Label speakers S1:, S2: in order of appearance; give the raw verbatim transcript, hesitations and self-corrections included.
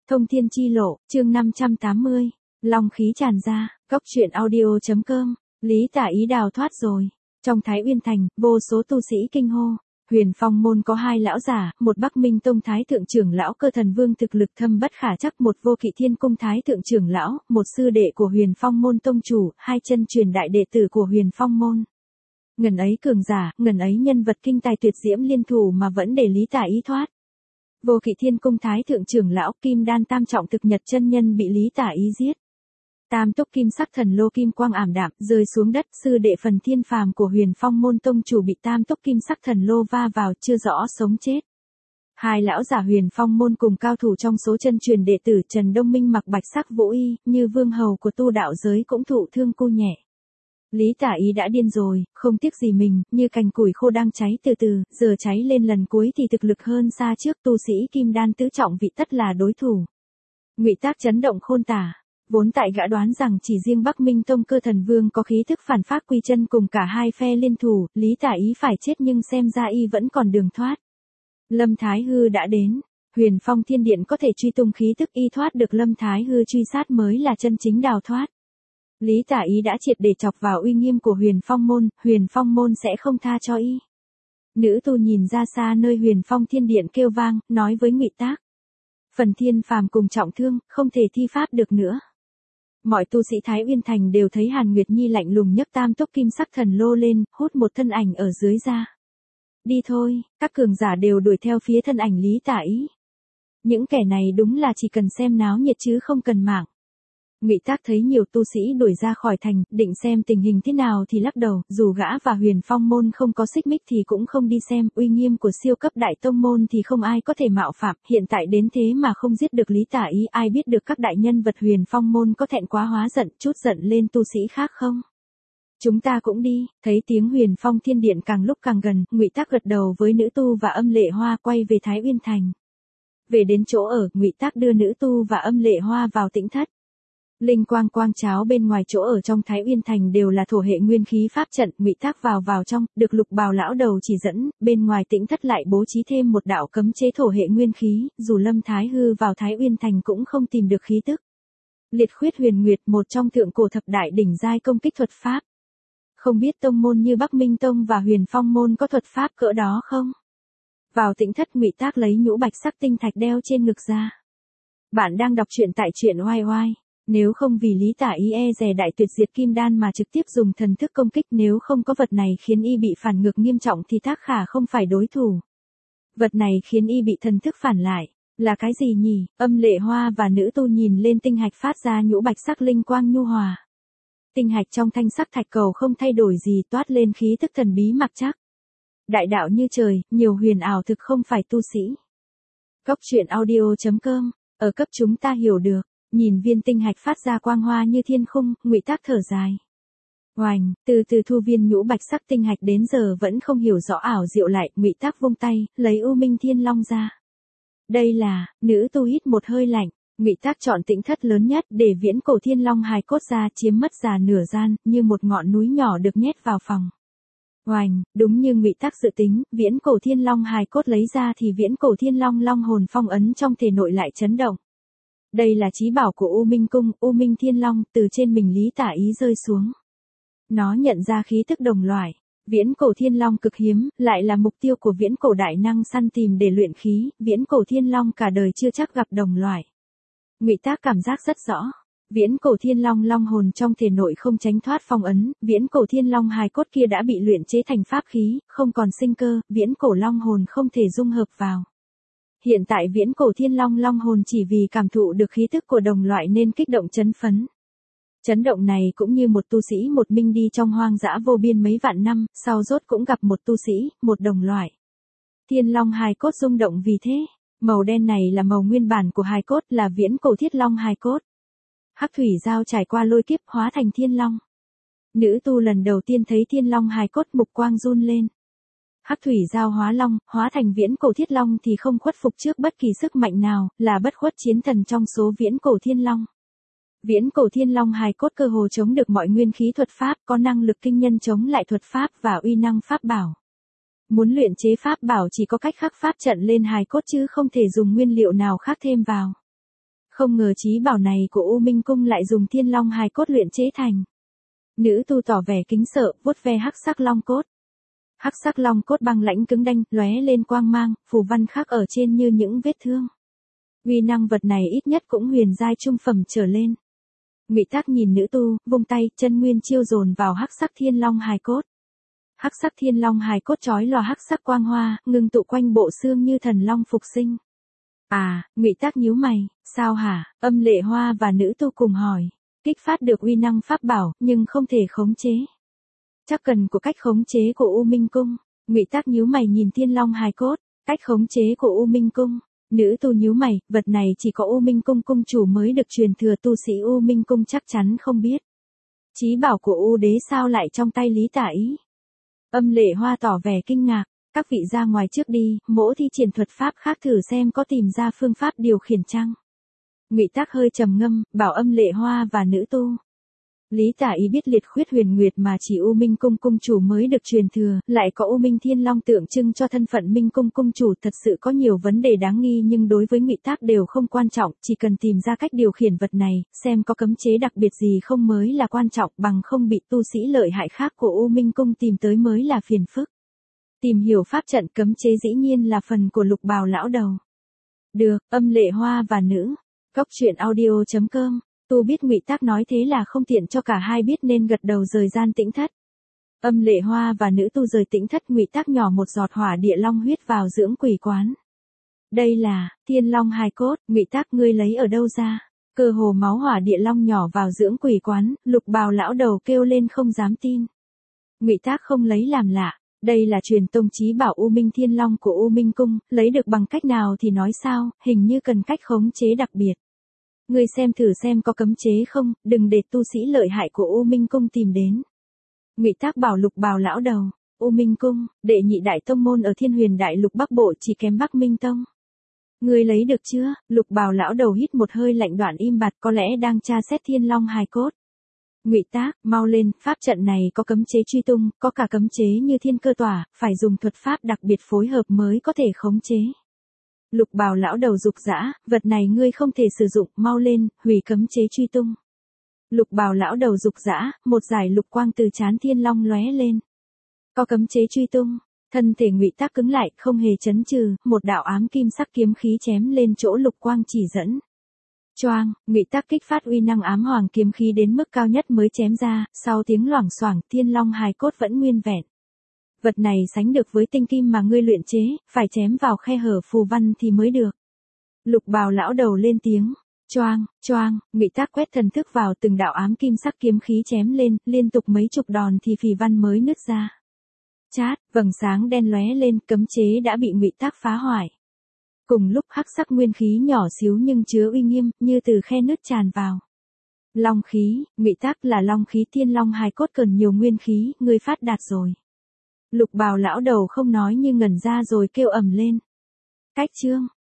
S1: Thông thiên chi lộ, chương năm trăm tám mươi. Long khí tràn ra, cốc truyện audio.com. Lý Tả Ý đào thoát rồi. Trong Thái Uyên Thành, vô số tu sĩ kinh hô. Huyền Phong môn có hai lão giả, một Bắc Minh Tông Thái thượng trưởng lão Cơ Thần Vương thực lực thâm bất khả trắc, một Vô Kỵ Thiên Cung Thái thượng trưởng lão, một sư đệ của Huyền Phong môn tông chủ, hai chân truyền đại đệ tử của Huyền Phong môn. Ngần ấy cường giả, ngần ấy nhân vật kinh tài tuyệt diễm liên thủ mà vẫn để Lý Tả Ý thoát. Vô Kỵ Thiên Cung Thái thượng trưởng lão Kim Đan tam trọng thực nhật chân nhân bị Lý Tả Ý giết. Tam túc kim sắc thần lô kim quang ảm đạm rơi xuống đất, sư đệ Phần Thiên Phàm của Huyền Phong môn tông chủ bị tam túc kim sắc thần lô va vào, chưa rõ sống chết. Hai lão giả Huyền Phong môn cùng cao thủ trong số chân truyền đệ tử Trần Đông Minh mặc bạch sắc vũ y, như vương hầu của tu đạo giới cũng thụ thương cô nhẹ. Lý Tả Ý đã điên rồi, không tiếc gì mình, như cành củi khô đang cháy từ từ, giờ cháy lên lần cuối thì thực lực hơn xa trước, tu sĩ kim đan tứ trọng vị tất là đối thủ. Ngụy Tác chấn động khôn tả, vốn tại gã đoán rằng chỉ riêng Bắc Minh Tông Cơ Thần Vương có khí thức phản phát quy chân cùng cả hai phe liên thủ, Lý Tả Ý phải chết nhưng xem ra y vẫn còn đường thoát. Lâm Thái Hư đã đến, Huyền Phong Thiên Điện có thể truy tung khí thức y thoát được Lâm Thái Hư truy sát mới là chân chính đào thoát. Lý Tả Ý đã triệt để chọc vào uy nghiêm của Huyền Phong môn, Huyền Phong môn sẽ không tha cho y. Nữ tu nhìn ra xa nơi Huyền Phong Thiên Điện kêu vang, nói với Ngụy Tác. Phần Thiên Phàm cùng trọng thương, không thể thi pháp được nữa. Mọi tu sĩ Thái Uyên Thành đều thấy Hàn Nguyệt Nhi lạnh lùng nhấc tam túc kim sắc thần lô lên, hút một thân ảnh ở dưới ra. Đi thôi, các cường giả đều đuổi theo phía thân ảnh Lý Tả Ý. Những kẻ này đúng là chỉ cần xem náo nhiệt chứ không cần mạng. Ngụy Tác thấy nhiều tu sĩ đuổi ra khỏi thành, định xem tình hình thế nào thì lắc đầu, dù gã và Huyền Phong môn không có xích mích thì cũng không đi xem, uy nghiêm của siêu cấp đại tông môn thì không ai có thể mạo phạm, hiện tại đến thế mà không giết được Lý Tả Ý, ai biết được các đại nhân vật Huyền Phong môn có thẹn quá hóa giận, chút giận lên tu sĩ khác không? Chúng ta cũng đi, thấy tiếng Huyền Phong Thiên Điện càng lúc càng gần, Ngụy Tác gật đầu với nữ tu và Âm Lệ Hoa quay về Thái Uyên Thành. Về đến chỗ ở, Ngụy Tác đưa nữ tu và Âm Lệ Hoa vào tĩnh thất. Linh quang quang cháo bên ngoài chỗ ở trong Thái Uyên Thành đều là thổ hệ nguyên khí pháp trận, Ngụy Tác vào vào trong, được Lục Bào lão đầu chỉ dẫn, bên ngoài tĩnh thất lại bố trí thêm một đạo cấm chế thổ hệ nguyên khí, dù Lâm Thái Hư vào Thái Uyên Thành cũng không tìm được khí tức. Liệt Khuyết Huyền Nguyệt, một trong thượng cổ thập đại đỉnh giai công kích thuật pháp. Không biết tông môn như Bắc Minh Tông và Huyền Phong môn có thuật pháp cỡ đó không? Vào tĩnh thất, Ngụy Tác lấy nhũ bạch sắc tinh thạch đeo trên ngực ra. Bạn đang đọc truyện tại truyện oai oai. Nếu không vì Lý Tả Ý e dè đại tuyệt diệt kim đan mà trực tiếp dùng thần thức công kích, nếu không có vật này khiến y bị phản ngược nghiêm trọng thì Tác Khả không phải đối thủ. Vật này khiến y bị thần thức phản lại, là cái gì nhỉ? Âm Lệ Hoa và nữ tu nhìn lên tinh hạch phát ra nhũ bạch sắc linh quang nhu hòa. Tinh hạch trong thanh sắc thạch cầu không thay đổi gì, toát lên khí tức thần bí mặc chắc. Đại đạo như trời, nhiều huyền ảo thực không phải tu sĩ. Cốc truyện audio.com, ở cấp chúng ta hiểu được. Nhìn viên tinh hạch phát ra quang hoa như thiên khung, Ngụy Tác thở dài. Oành, từ từ thu viên nhũ bạch sắc tinh hạch đến giờ vẫn không hiểu rõ ảo diệu lại, Ngụy Tác vung tay, lấy U Minh Thiên Long ra. Đây là, nữ tu hít một hơi lạnh, Ngụy Tác chọn tĩnh thất lớn nhất để viễn cổ thiên long hài cốt ra, chiếm mất già nửa gian, như một ngọn núi nhỏ được nhét vào phòng. Oành, đúng như Ngụy Tác dự tính, viễn cổ thiên long hài cốt lấy ra thì viễn cổ thiên long long hồn phong ấn trong thể nội lại chấn động. Đây là chí bảo của U Minh Cung, U Minh Thiên Long, từ trên mình Lý Tả Ý rơi xuống. Nó nhận ra khí tức đồng loại, viễn cổ thiên long cực hiếm, lại là mục tiêu của viễn cổ đại năng săn tìm để luyện khí, viễn cổ thiên long cả đời chưa chắc gặp đồng loại. Ngụy Tác cảm giác rất rõ, viễn cổ thiên long long hồn trong thể nội không tránh thoát phong ấn, viễn cổ thiên long hài cốt kia đã bị luyện chế thành pháp khí, không còn sinh cơ, viễn cổ long hồn không thể dung hợp vào. Hiện tại viễn cổ thiên long long hồn chỉ vì cảm thụ được khí tức của đồng loại nên kích động chấn phấn. Chấn động này cũng như một tu sĩ một mình đi trong hoang dã vô biên mấy vạn năm, sau rốt cũng gặp một tu sĩ, một đồng loại. Thiên long hài cốt rung động vì thế, màu đen này là màu nguyên bản của hài cốt, là viễn cổ thiết long hài cốt. Hắc thủy giao trải qua lôi kiếp hóa thành thiên long. Nữ tu lần đầu tiên thấy thiên long hài cốt mục quang run lên. Hắc thủy giao hóa long, hóa thành viễn cổ thiết long thì không khuất phục trước bất kỳ sức mạnh nào, là bất khuất chiến thần trong số viễn cổ thiên long. Viễn cổ thiên long hài cốt cơ hồ chống được mọi nguyên khí thuật pháp, có năng lực kinh nhân chống lại thuật pháp và uy năng pháp bảo. Muốn luyện chế pháp bảo chỉ có cách khắc pháp trận lên hài cốt chứ không thể dùng nguyên liệu nào khác thêm vào. Không ngờ chí bảo này của U Minh Cung lại dùng thiên long hài cốt luyện chế thành. Nữ tu tỏ vẻ kính sợ, vuốt ve hắc sắc long cốt. Hắc sắc long cốt băng lãnh cứng đanh, lóe lên quang mang, phù văn khắc ở trên như những vết thương. Uy năng vật này ít nhất cũng huyền giai trung phẩm trở lên. Ngụy Tác nhìn nữ tu, vung tay, chân nguyên chiêu dồn vào hắc sắc thiên long hài cốt. Hắc sắc thiên long hài cốt chói lòa hắc sắc quang hoa, ngưng tụ quanh bộ xương như thần long phục sinh. À, Ngụy Tác nhíu mày, sao hả? Âm Lệ Hoa và nữ tu cùng hỏi. Kích phát được uy năng pháp bảo, nhưng không thể khống chế. Chắc cần của cách khống chế của U Minh Cung. Ngụy Tác nhíu mày nhìn thiên long hài cốt, cách khống chế của U Minh Cung. Nữ tu nhíu mày, vật này chỉ có U Minh Cung cung chủ mới được truyền thừa, tu sĩ U Minh Cung chắc chắn không biết. Chí bảo của U đế sao lại trong tay Lý Tả Ý? Âm Lệ Hoa tỏ vẻ kinh ngạc, các vị ra ngoài trước đi, mỗ thi triển thuật pháp khác thử xem có tìm ra phương pháp điều khiển chăng. Ngụy Tác hơi trầm ngâm, bảo Âm Lệ Hoa và nữ tu. Lý Tả Ý biết liệt khuyết huyền nguyệt mà chỉ U Minh Cung cung chủ mới được truyền thừa, lại có U Minh Thiên Long tượng trưng cho thân phận Minh Cung cung chủ, thật sự có nhiều vấn đề đáng nghi, nhưng đối với Ngụy Tác đều không quan trọng, chỉ cần tìm ra cách điều khiển vật này, xem có cấm chế đặc biệt gì không mới là quan trọng, bằng không bị tu sĩ lợi hại khác của U Minh Cung tìm tới mới là phiền phức. Tìm hiểu pháp trận cấm chế dĩ nhiên là phần của Lục Bào lão đầu. Được, Âm Lệ Hoa và nữ. Cốc truyện audio chấm com. Tu biết Ngụy Tác nói thế là không tiện cho cả hai biết nên gật đầu rời gian tĩnh thất. Âm Lệ Hoa và nữ tu rời tĩnh thất, Ngụy Tác nhỏ một giọt hỏa địa long huyết vào dưỡng quỷ quán. Đây là thiên long hài cốt, Ngụy Tác ngươi lấy ở đâu ra? Cơ hồ máu hỏa địa long nhỏ vào dưỡng quỷ quán, Lục Bào lão đầu kêu lên không dám tin. Ngụy Tác không lấy làm lạ, đây là truyền tông chí bảo U Minh Thiên Long của U Minh Cung, lấy được bằng cách nào thì nói sao, hình như cần cách khống chế đặc biệt. Ngươi xem thử xem có cấm chế không, đừng để tu sĩ lợi hại của U Minh Cung tìm đến. Ngụy Tác bảo Lục Bào lão đầu, U Minh Cung, đệ nhị đại tông môn ở Thiên Huyền Đại Lục Bắc Bộ chỉ kém Bắc Minh Tông. Ngươi lấy được chưa? Lục Bào lão đầu hít một hơi lạnh, đoạn im bặt, có lẽ đang tra xét thiên long hài cốt. Ngụy Tác, mau lên, pháp trận này có cấm chế truy tung, có cả cấm chế như thiên cơ tỏa, phải dùng thuật pháp đặc biệt phối hợp mới có thể khống chế. Lục Bào lão đầu dục dã, vật này ngươi không thể sử dụng, mau lên, hủy cấm chế truy tung. Lục Bào lão đầu dục dã, một dải lục quang từ trán thiên long lóe lên. Có cấm chế truy tung, thân thể Ngụy Tác cứng lại, không hề chấn chừ, một đạo ám kim sắc kiếm khí chém lên chỗ lục quang chỉ dẫn. Choang, Ngụy Tác kích phát uy năng ám hoàng kiếm khí đến mức cao nhất mới chém ra, sau tiếng loảng xoảng, thiên long hài cốt vẫn nguyên vẹn. Vật này sánh được với tinh kim mà ngươi luyện chế, phải chém vào khe hở phù văn thì mới được. Lục Bào lão đầu lên tiếng. Choang, choang, Ngụy Tác quét thần thức vào, từng đạo ám kim sắc kiếm khí chém lên, liên tục mấy chục đòn thì phì văn mới nứt ra. Chát, vầng sáng đen lóe lên, cấm chế đã bị Ngụy Tác phá hoại. Cùng lúc hắc sắc nguyên khí nhỏ xíu nhưng chứa uy nghiêm, như từ khe nứt tràn vào. Long khí, Ngụy Tác là long khí thiên long hài cốt cần nhiều nguyên khí, ngươi phát đạt rồi. Lục Bào lão đầu không nói như ngẩn ra rồi kêu ầm lên. Cách chương.